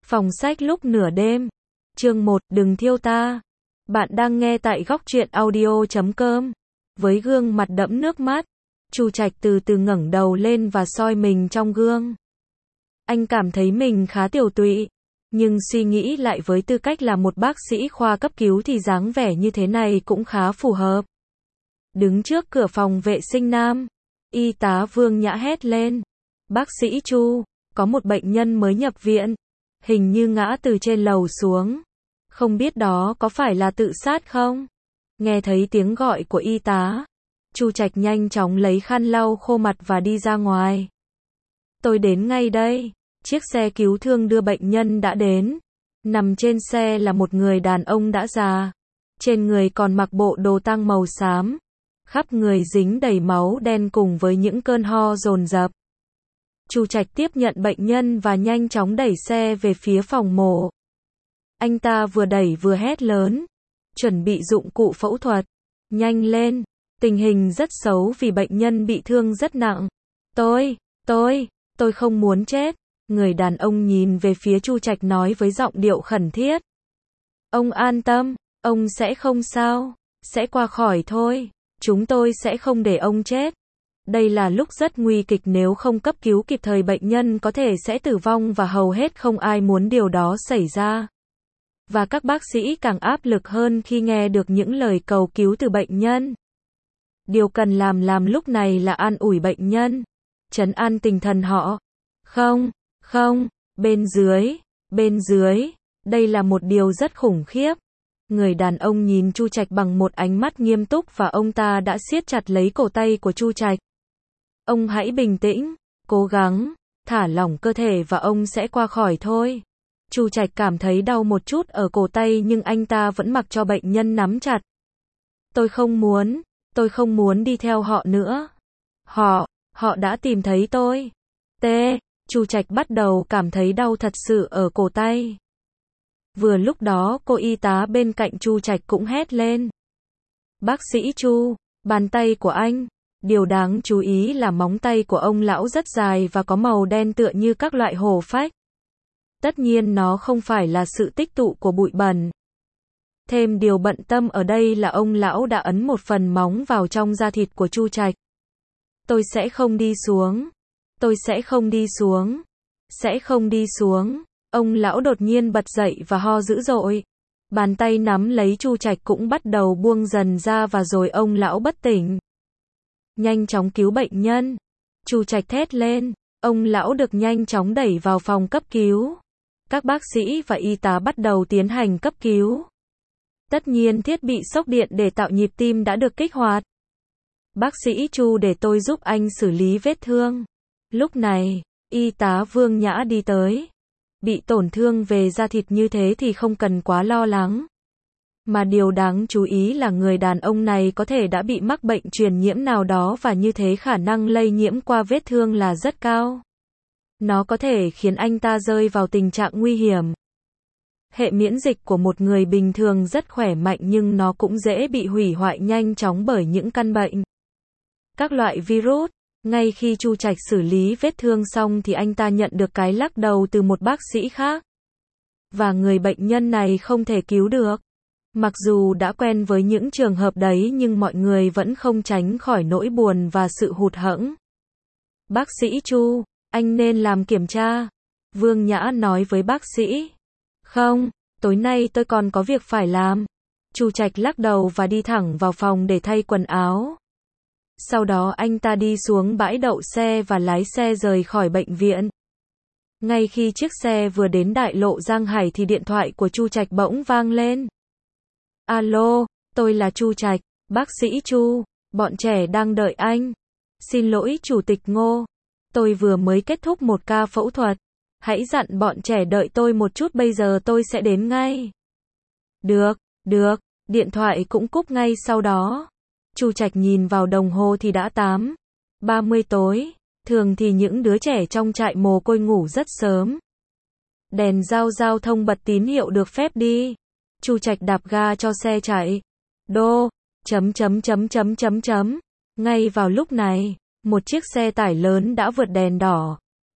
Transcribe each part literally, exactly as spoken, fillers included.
Phòng sách lúc nửa đêm. Chương một, đừng thiêu ta. Bạn đang nghe tại góc truyện audio chấm com. Với gương mặt đẫm nước mắt, Chu Trạch từ từ ngẩng đầu lên và soi mình trong gương. Anh cảm thấy mình khá tiều tụy, nhưng suy nghĩ lại với tư cách là một bác sĩ khoa cấp cứu thì dáng vẻ như thế này cũng khá phù hợp. Đứng trước cửa phòng vệ sinh nam, y tá Vương Nhã hét lên. Bác sĩ Chu, có một bệnh nhân mới nhập viện, hình như ngã từ trên lầu xuống. Không biết đó có phải là tự sát không? Nghe thấy tiếng gọi của y tá, Chu Trạch nhanh chóng lấy khăn lau khô mặt và đi ra ngoài. Tôi đến ngay đây. Chiếc xe cứu thương đưa bệnh nhân đã đến. Nằm trên xe là một người đàn ông đã già. Trên người còn mặc bộ đồ tang màu xám. Khắp người dính đầy máu đen cùng với những cơn ho dồn dập. Chu Trạch tiếp nhận bệnh nhân và nhanh chóng đẩy xe về phía phòng mổ. Anh ta vừa đẩy vừa hét lớn. Chuẩn bị dụng cụ phẫu thuật. Nhanh lên. Tình hình rất xấu vì bệnh nhân bị thương rất nặng. Tôi, tôi, tôi không muốn chết. Người đàn ông nhìn về phía Chu Trạch nói với giọng điệu khẩn thiết. Ông an tâm, ông sẽ không sao, sẽ qua khỏi thôi. Chúng tôi sẽ không để ông chết. Đây là lúc rất nguy kịch, nếu không cấp cứu kịp thời bệnh nhân có thể sẽ tử vong và hầu hết không ai muốn điều đó xảy ra. Và các bác sĩ càng áp lực hơn khi nghe được những lời cầu cứu từ bệnh nhân. Điều cần làm làm lúc này là an ủi bệnh nhân, trấn an tinh thần họ. Không, không, bên dưới, bên dưới, đây là một điều rất khủng khiếp. Người đàn ông nhìn Chu Trạch bằng một ánh mắt nghiêm túc và ông ta đã siết chặt lấy cổ tay của Chu Trạch. Ông hãy bình tĩnh, cố gắng, thả lỏng cơ thể và ông sẽ qua khỏi thôi. Chu Trạch cảm thấy đau một chút ở cổ tay nhưng anh ta vẫn mặc cho bệnh nhân nắm chặt. Tôi không muốn, tôi không muốn đi theo họ nữa. Họ, họ đã tìm thấy tôi. T. Chu Trạch bắt đầu cảm thấy đau thật sự ở cổ tay. Vừa lúc đó cô y tá bên cạnh Chu Trạch cũng hét lên. Bác sĩ Chu, bàn tay của anh. Điều đáng chú ý là móng tay của ông lão rất dài và có màu đen tựa như các loại hổ phách. Tất nhiên nó không phải là sự tích tụ của bụi bẩn. Thêm điều bận tâm ở đây là ông lão đã ấn một phần móng vào trong da thịt của Chu Trạch. Tôi sẽ không đi xuống. Tôi sẽ không đi xuống. Sẽ không đi xuống. Ông lão đột nhiên bật dậy và ho dữ dội. Bàn tay nắm lấy Chu Trạch cũng bắt đầu buông dần ra và rồi ông lão bất tỉnh. Nhanh chóng cứu bệnh nhân. Chu Trạch thét lên. Ông lão được nhanh chóng đẩy vào phòng cấp cứu. Các bác sĩ và y tá bắt đầu tiến hành cấp cứu. Tất nhiên thiết bị sốc điện để tạo nhịp tim đã được kích hoạt. Bác sĩ Chu, để tôi giúp anh xử lý vết thương. Lúc này, y tá Vương Nhã đi tới. Bị tổn thương về da thịt như thế thì không cần quá lo lắng. Mà điều đáng chú ý là người đàn ông này có thể đã bị mắc bệnh truyền nhiễm nào đó và như thế khả năng lây nhiễm qua vết thương là rất cao. Nó có thể khiến anh ta rơi vào tình trạng nguy hiểm. Hệ miễn dịch của một người bình thường rất khỏe mạnh nhưng nó cũng dễ bị hủy hoại nhanh chóng bởi những căn bệnh. Các loại virus. Ngay khi Chu Trạch xử lý vết thương xong thì anh ta nhận được cái lắc đầu từ một bác sĩ khác. Và người bệnh nhân này không thể cứu được. Mặc dù đã quen với những trường hợp đấy nhưng mọi người vẫn không tránh khỏi nỗi buồn và sự hụt hẫng. Bác sĩ Chu, anh nên làm kiểm tra. Vương Nhã nói với bác sĩ. Không, tối nay tôi còn có việc phải làm. Chu Trạch lắc đầu và đi thẳng vào phòng để thay quần áo. Sau đó anh ta đi xuống bãi đậu xe và lái xe rời khỏi bệnh viện. Ngay khi chiếc xe vừa đến đại lộ Giang Hải thì điện thoại của Chu Trạch bỗng vang lên. Alo, tôi là Chu Trạch, bác sĩ Chu, bọn trẻ đang đợi anh. Xin lỗi Chủ tịch Ngô, tôi vừa mới kết thúc một ca phẫu thuật. Hãy dặn bọn trẻ đợi tôi một chút, bây giờ tôi sẽ đến ngay. Được, được, điện thoại cũng cúp ngay sau đó. Chu Trạch nhìn vào đồng hồ thì đã tám ba mươi tối. Thường thì những đứa trẻ trong trại mồ côi ngủ rất sớm. Đèn giao giao thông bật tín hiệu được phép đi. Chu Trạch đạp ga cho xe chạy. Đô, chấm chấm chấm chấm chấm chấm. Ngay vào lúc này, một chiếc xe tải lớn đã vượt đèn đỏ.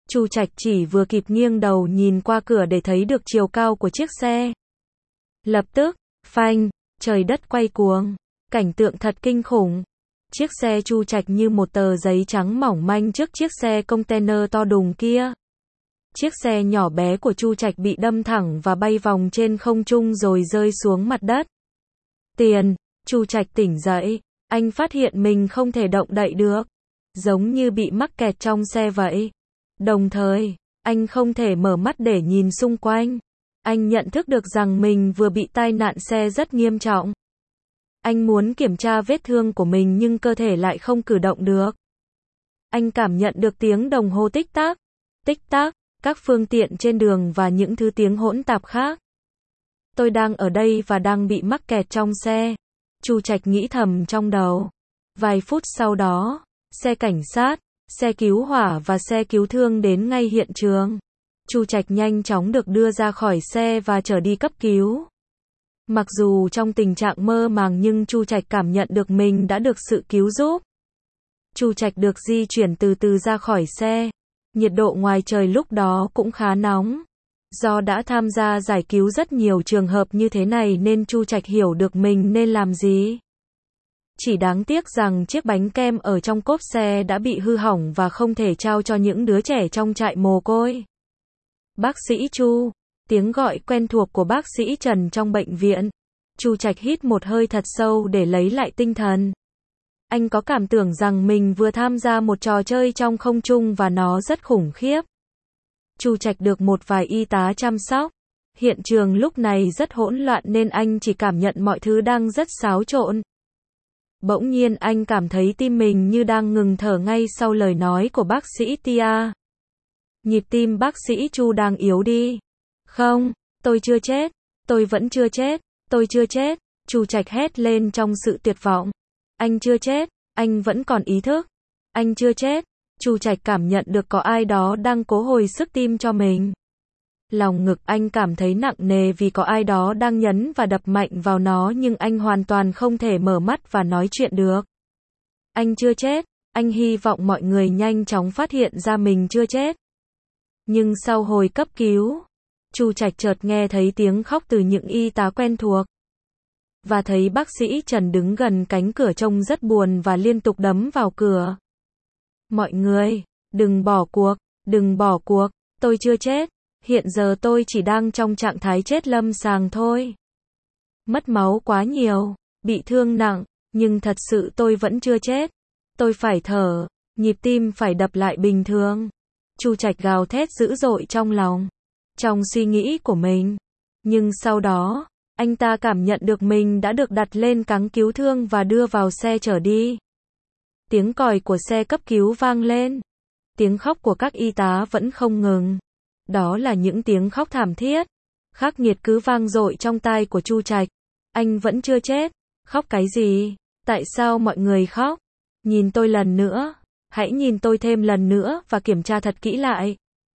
Chu Trạch chỉ vừa kịp nghiêng đầu nhìn qua cửa để thấy được chiều cao của chiếc xe. Lập tức, phanh, trời đất quay cuồng. Cảnh tượng thật kinh khủng. Chiếc xe Chu Trạch như một tờ giấy trắng mỏng manh trước chiếc xe container to đùng kia. Chiếc xe nhỏ bé của Chu Trạch bị đâm thẳng và bay vòng trên không trung rồi rơi xuống mặt đất. Tiền, Chu Trạch tỉnh dậy, anh phát hiện mình không thể động đậy được, giống như bị mắc kẹt trong xe vậy. Đồng thời, anh không thể mở mắt để nhìn xung quanh. Anh nhận thức được rằng mình vừa bị tai nạn xe rất nghiêm trọng. Anh muốn kiểm tra vết thương của mình nhưng cơ thể lại không cử động được. Anh cảm nhận được tiếng đồng hồ tích tắc, tích tắc, các phương tiện trên đường và những thứ tiếng hỗn tạp khác. Tôi đang ở đây và đang bị mắc kẹt trong xe. Chu Trạch nghĩ thầm trong đầu. Vài phút sau đó, xe cảnh sát, xe cứu hỏa và xe cứu thương đến ngay hiện trường. Chu Trạch nhanh chóng được đưa ra khỏi xe và trở đi cấp cứu. Mặc dù trong tình trạng mơ màng nhưng Chu Trạch cảm nhận được mình đã được sự cứu giúp. Chu Trạch được di chuyển từ từ ra khỏi xe. Nhiệt độ ngoài trời lúc đó cũng khá nóng. Do đã tham gia giải cứu rất nhiều trường hợp như thế này nên Chu Trạch hiểu được mình nên làm gì. Chỉ đáng tiếc rằng chiếc bánh kem ở trong cốp xe đã bị hư hỏng và không thể trao cho những đứa trẻ trong trại mồ côi. Bác sĩ Chu, tiếng gọi quen thuộc của bác sĩ Trần trong bệnh viện. Chu Trạch hít một hơi thật sâu để lấy lại tinh thần. Anh có cảm tưởng rằng mình vừa tham gia một trò chơi trong không trung và nó rất khủng khiếp. Chu Trạch được một vài y tá chăm sóc. Hiện trường lúc này rất hỗn loạn nên anh chỉ cảm nhận mọi thứ đang rất xáo trộn. Bỗng nhiên anh cảm thấy tim mình như đang ngừng thở ngay sau lời nói của bác sĩ Tia. Nhịp tim bác sĩ Chu đang yếu đi. Không, tôi chưa chết, tôi vẫn chưa chết, tôi chưa chết, Chu Trạch hét lên trong sự tuyệt vọng. Anh chưa chết, anh vẫn còn ý thức. Anh chưa chết. Chu Trạch cảm nhận được có ai đó đang cố hồi sức tim cho mình. Lòng ngực anh cảm thấy nặng nề vì có ai đó đang nhấn và đập mạnh vào nó nhưng anh hoàn toàn không thể mở mắt và nói chuyện được. Anh chưa chết, anh hy vọng mọi người nhanh chóng phát hiện ra mình chưa chết. Nhưng sau hồi cấp cứu, Chu Trạch chợt nghe thấy tiếng khóc từ những y tá quen thuộc. Và thấy bác sĩ Trần đứng gần cánh cửa trông rất buồn và liên tục đấm vào cửa. Mọi người, đừng bỏ cuộc, đừng bỏ cuộc, tôi chưa chết, hiện giờ tôi chỉ đang trong trạng thái chết lâm sàng thôi. Mất máu quá nhiều, bị thương nặng, nhưng thật sự tôi vẫn chưa chết. Tôi phải thở, nhịp tim phải đập lại bình thường. Chu Trạch gào thét dữ dội trong lòng, trong suy nghĩ của mình. Nhưng sau đó, anh ta cảm nhận được mình đã được đặt lên cáng cứu thương và đưa vào xe chở đi. Tiếng còi của xe cấp cứu vang lên. Tiếng khóc của các y tá vẫn không ngừng. Đó là những tiếng khóc thảm thiết, khắc nghiệt cứ vang dội trong tai của Chu Trạch. Anh vẫn chưa chết. Khóc cái gì? Tại sao mọi người khóc? Nhìn tôi lần nữa. Hãy nhìn tôi thêm lần nữa và kiểm tra thật kỹ lại.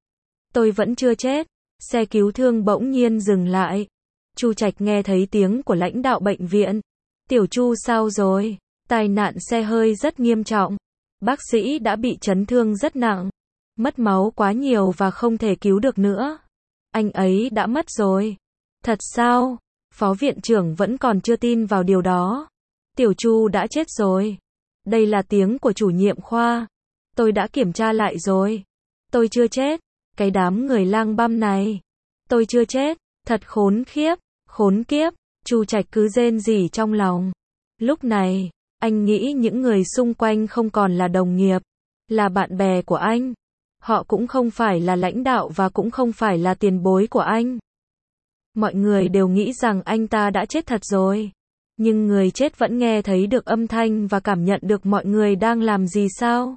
Tôi vẫn chưa chết. Xe cứu thương bỗng nhiên dừng lại. Chu Trạch nghe thấy tiếng của lãnh đạo bệnh viện. Tiểu Chu sao rồi? Tai nạn xe hơi rất nghiêm trọng. Bác sĩ đã bị chấn thương rất nặng. Mất máu quá nhiều và không thể cứu được nữa. Anh ấy đã mất rồi. Thật sao? Phó viện trưởng vẫn còn chưa tin vào điều đó. Tiểu Chu đã chết rồi. Đây là tiếng của chủ nhiệm khoa. Tôi đã kiểm tra lại rồi. Tôi chưa chết. Cái đám người lang băm này. Tôi chưa chết. Thật khốn khiếp. Khốn kiếp. Chu Trạch cứ rên rỉ trong lòng. Lúc này, anh nghĩ những người xung quanh không còn là đồng nghiệp, là bạn bè của anh. Họ cũng không phải là lãnh đạo và cũng không phải là tiền bối của anh. Mọi người đều nghĩ rằng anh ta đã chết thật rồi. Nhưng người chết vẫn nghe thấy được âm thanh và cảm nhận được mọi người đang làm gì sao?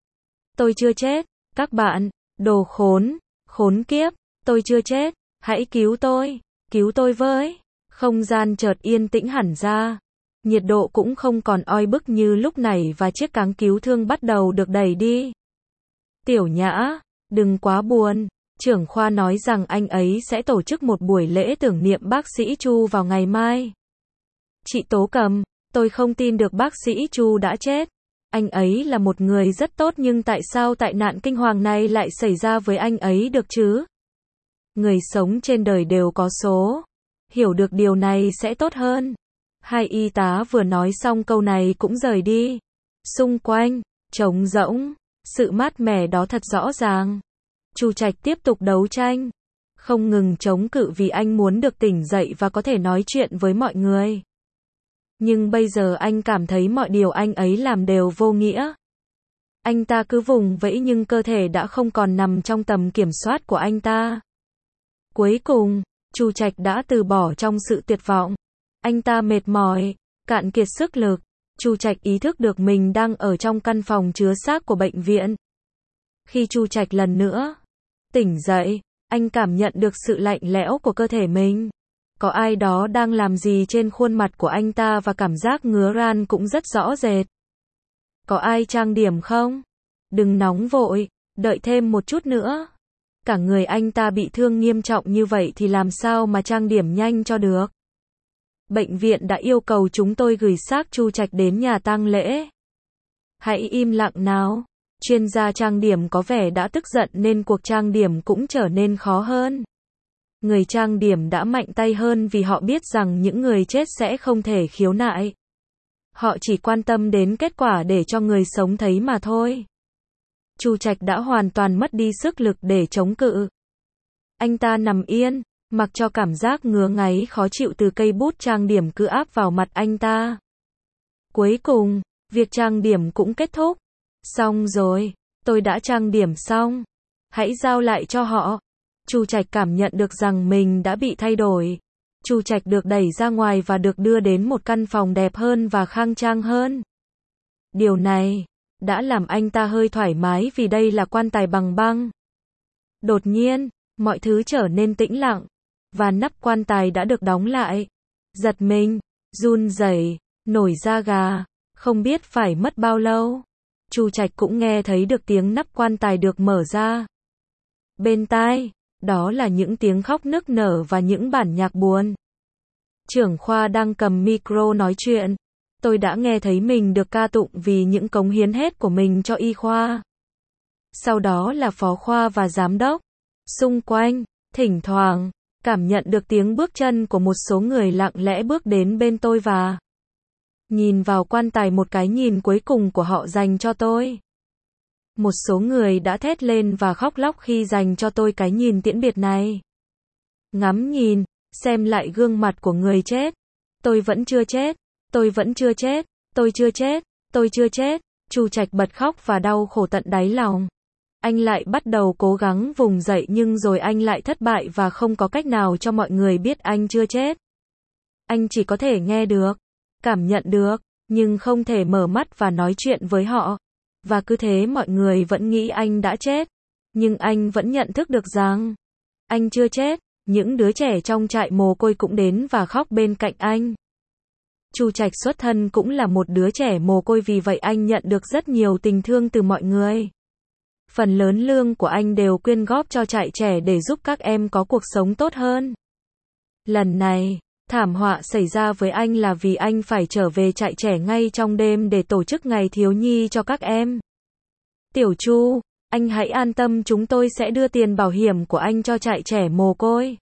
Tôi chưa chết, các bạn, đồ khốn, khốn kiếp, tôi chưa chết, hãy cứu tôi, cứu tôi với. Không gian chợt yên tĩnh hẳn ra. Nhiệt độ cũng không còn oi bức như lúc này và chiếc cáng cứu thương bắt đầu được đẩy đi. Tiểu Nhã, đừng quá buồn. Trưởng khoa nói rằng anh ấy sẽ tổ chức một buổi lễ tưởng niệm bác sĩ Chu vào ngày mai. Chị Tố Cầm, tôi không tin được bác sĩ Chu đã chết. Anh ấy là một người rất tốt nhưng tại sao tại nạn kinh hoàng này lại xảy ra với anh ấy được chứ? Người sống trên đời đều có số. Hiểu được điều này sẽ tốt hơn. Hai y tá vừa nói xong câu này cũng rời đi. Xung quanh, trống rỗng, sự mát mẻ đó thật rõ ràng. Chu Trạch tiếp tục đấu tranh. Không ngừng chống cự vì anh muốn được tỉnh dậy và có thể nói chuyện với mọi người. Nhưng bây giờ anh cảm thấy mọi điều anh ấy làm đều vô nghĩa. Anh ta cứ vùng vẫy nhưng cơ thể đã không còn nằm trong tầm kiểm soát của anh ta. Cuối cùng, Chu Trạch đã từ bỏ trong sự tuyệt vọng. Anh ta mệt mỏi, cạn kiệt sức lực. Chu Trạch ý thức được mình đang ở trong căn phòng chứa xác của bệnh viện. Khi Chu Trạch lần nữa tỉnh dậy, anh cảm nhận được sự lạnh lẽo của cơ thể mình. Có ai đó đang làm gì trên khuôn mặt của anh ta và cảm giác ngứa ran cũng rất rõ rệt. Có ai trang điểm không? Đừng nóng vội, đợi thêm một chút nữa. Cả người anh ta bị thương nghiêm trọng như vậy thì làm sao mà trang điểm nhanh cho được. Bệnh viện đã yêu cầu chúng tôi gửi xác Chu Trạch đến nhà tang lễ. Hãy im lặng nào. Chuyên gia trang điểm có vẻ đã tức giận nên cuộc trang điểm cũng trở nên khó hơn. Người trang điểm đã mạnh tay hơn vì họ biết rằng những người chết sẽ không thể khiếu nại. Họ chỉ quan tâm đến kết quả để cho người sống thấy mà thôi. Chu Trạch đã hoàn toàn mất đi sức lực để chống cự. Anh ta nằm yên, mặc cho cảm giác ngứa ngáy khó chịu từ cây bút trang điểm cứ áp vào mặt anh ta. Cuối cùng, việc trang điểm cũng kết thúc. Xong rồi, tôi đã trang điểm xong. Hãy giao lại cho họ. Chu Trạch cảm nhận được rằng mình đã bị thay đổi. Chu Trạch được đẩy ra ngoài và được đưa đến một căn phòng đẹp hơn và khang trang hơn. Điều này đã làm anh ta hơi thoải mái vì đây là quan tài bằng băng. Đột nhiên, mọi thứ trở nên tĩnh lặng, và nắp quan tài đã được đóng lại. Giật mình, run rẩy, nổi da gà, không biết phải mất bao lâu. Chu Trạch cũng nghe thấy được tiếng nắp quan tài được mở ra. Bên tai, đó là những tiếng khóc nức nở và những bản nhạc buồn. Trưởng khoa đang cầm micro nói chuyện. Tôi đã nghe thấy mình được ca tụng vì những cống hiến hết của mình cho y khoa. Sau đó là phó khoa và giám đốc. Xung quanh, thỉnh thoảng, cảm nhận được tiếng bước chân của một số người lặng lẽ bước đến bên tôi và nhìn vào quan tài, một cái nhìn cuối cùng của họ dành cho tôi. Một số người đã thét lên và khóc lóc khi dành cho tôi cái nhìn tiễn biệt này. Ngắm nhìn, xem lại gương mặt của người chết. Tôi vẫn chưa chết, tôi vẫn chưa chết, tôi chưa chết, tôi chưa chết. Chu Trạch bật khóc và đau khổ tận đáy lòng. Anh lại bắt đầu cố gắng vùng dậy nhưng rồi anh lại thất bại và không có cách nào cho mọi người biết anh chưa chết. Anh chỉ có thể nghe được, cảm nhận được, nhưng không thể mở mắt và nói chuyện với họ. Và cứ thế mọi người vẫn nghĩ anh đã chết. Nhưng anh vẫn nhận thức được rằng anh chưa chết. Những đứa trẻ trong trại mồ côi cũng đến và khóc bên cạnh anh. Chu Trạch xuất thân cũng là một đứa trẻ mồ côi, vì vậy anh nhận được rất nhiều tình thương từ mọi người. Phần lớn lương của anh đều quyên góp cho trại trẻ để giúp các em có cuộc sống tốt hơn. Lần này, thảm họa xảy ra với anh là vì anh phải trở về trại trẻ ngay trong đêm để tổ chức ngày thiếu nhi cho các em. Tiểu Chu, anh hãy an tâm, chúng tôi sẽ đưa tiền bảo hiểm của anh cho trại trẻ mồ côi.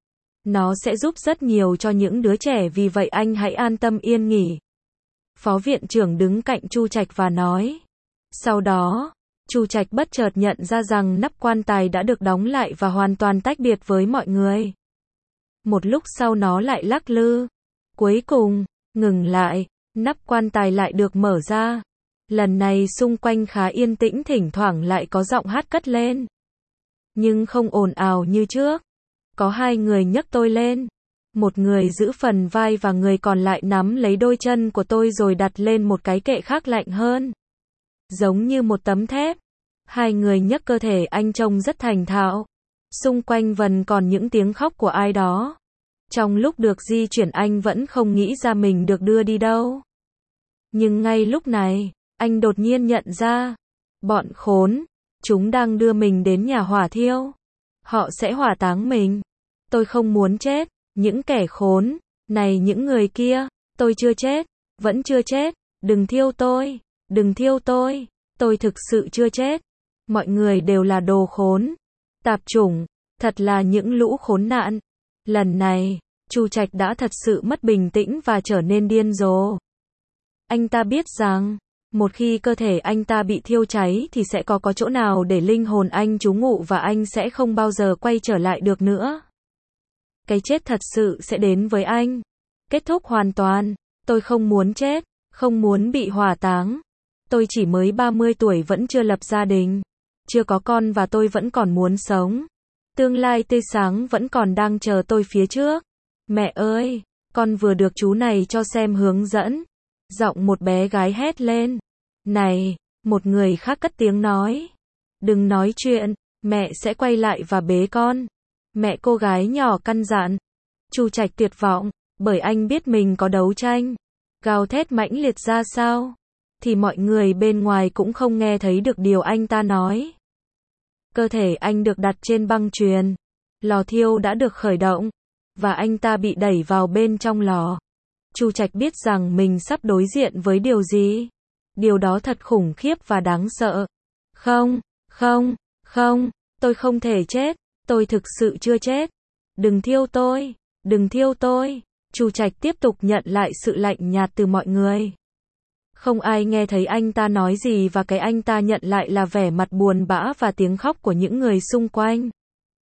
Nó sẽ giúp rất nhiều cho những đứa trẻ, vì vậy anh hãy an tâm yên nghỉ. Phó viện trưởng đứng cạnh Chu Trạch và nói. Sau đó, Chu Trạch bất chợt nhận ra rằng nắp quan tài đã được đóng lại và hoàn toàn tách biệt với mọi người. Một lúc sau nó lại lắc lư. Cuối cùng, ngừng lại, nắp quan tài lại được mở ra. Lần này xung quanh khá yên tĩnh, thỉnh thoảng lại có giọng hát cất lên. Nhưng không ồn ào như trước. Có hai người nhấc tôi lên. Một người giữ phần vai và người còn lại nắm lấy đôi chân của tôi rồi đặt lên một cái kệ khác lạnh hơn. Giống như một tấm thép. Hai người nhấc cơ thể anh trông rất thành thạo. Xung quanh vẫn còn những tiếng khóc của ai đó. Trong lúc được di chuyển anh vẫn không nghĩ ra mình được đưa đi đâu. Nhưng ngay lúc này, anh đột nhiên nhận ra. Bọn khốn, chúng đang đưa mình đến nhà hỏa thiêu. Họ sẽ hỏa táng mình. Tôi không muốn chết. Những kẻ khốn, này những người kia, tôi chưa chết, vẫn chưa chết, đừng thiêu tôi. đừng thiêu tôi, tôi thực sự chưa chết. Mọi người đều là đồ khốn, tạp chủng, thật là những lũ khốn nạn. Lần này, Chu Trạch đã thật sự mất bình tĩnh và trở nên điên rồ. Anh ta biết rằng, một khi cơ thể anh ta bị thiêu cháy thì sẽ có có chỗ nào để linh hồn anh trú ngụ và anh sẽ không bao giờ quay trở lại được nữa. Cái chết thật sự sẽ đến với anh. Kết thúc hoàn toàn. Tôi không muốn chết, không muốn bị hỏa táng. Tôi chỉ mới ba mươi tuổi vẫn chưa lập gia đình, chưa có con và tôi vẫn còn muốn sống. Tương lai tươi sáng vẫn còn đang chờ tôi phía trước. Mẹ ơi, con vừa được chú này cho xem hướng dẫn. Giọng một bé gái hét lên. Này, một người khác cất tiếng nói. Đừng nói chuyện, mẹ sẽ quay lại và bế con. Mẹ cô gái nhỏ căn dặn. Chu Trạch tuyệt vọng, bởi anh biết mình có đấu tranh, gào thét mãnh liệt ra sao, thì mọi người bên ngoài cũng không nghe thấy được điều anh ta nói. Cơ thể anh được đặt trên băng chuyền, lò thiêu đã được khởi động, và anh ta bị đẩy vào bên trong lò. Chu Trạch biết rằng mình sắp đối diện với điều gì. Điều đó thật khủng khiếp và đáng sợ. Không, không, không, tôi không thể chết, tôi thực sự chưa chết. Đừng thiêu tôi, đừng thiêu tôi. Chu Trạch tiếp tục nhận lại sự lạnh nhạt từ mọi người. Không ai nghe thấy anh ta nói gì và cái anh ta nhận lại là vẻ mặt buồn bã và tiếng khóc của những người xung quanh.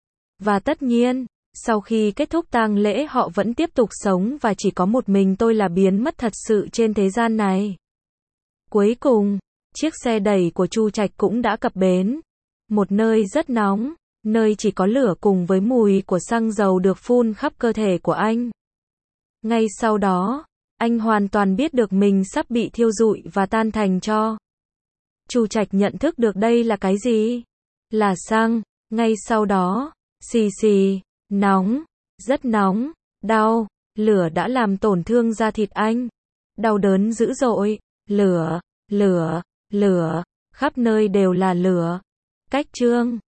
Và tất nhiên, sau khi kết thúc tang lễ họ vẫn tiếp tục sống và chỉ có một mình tôi là biến mất thật sự trên thế gian này. Cuối cùng, chiếc xe đẩy của Chu Trạch cũng đã cập bến. Một nơi rất nóng, nơi chỉ có lửa cùng với mùi của xăng dầu được phun khắp cơ thể của anh. Ngay sau đó, anh hoàn toàn biết được mình sắp bị thiêu rụi và tan thành tro. Chu Trạch nhận thức được đây là cái gì? Là xăng. Ngay sau đó, xì xì, nóng, rất nóng, đau, lửa đã làm tổn thương da thịt anh. Đau đớn dữ dội, lửa, lửa, lửa, khắp nơi đều là lửa. Cách chương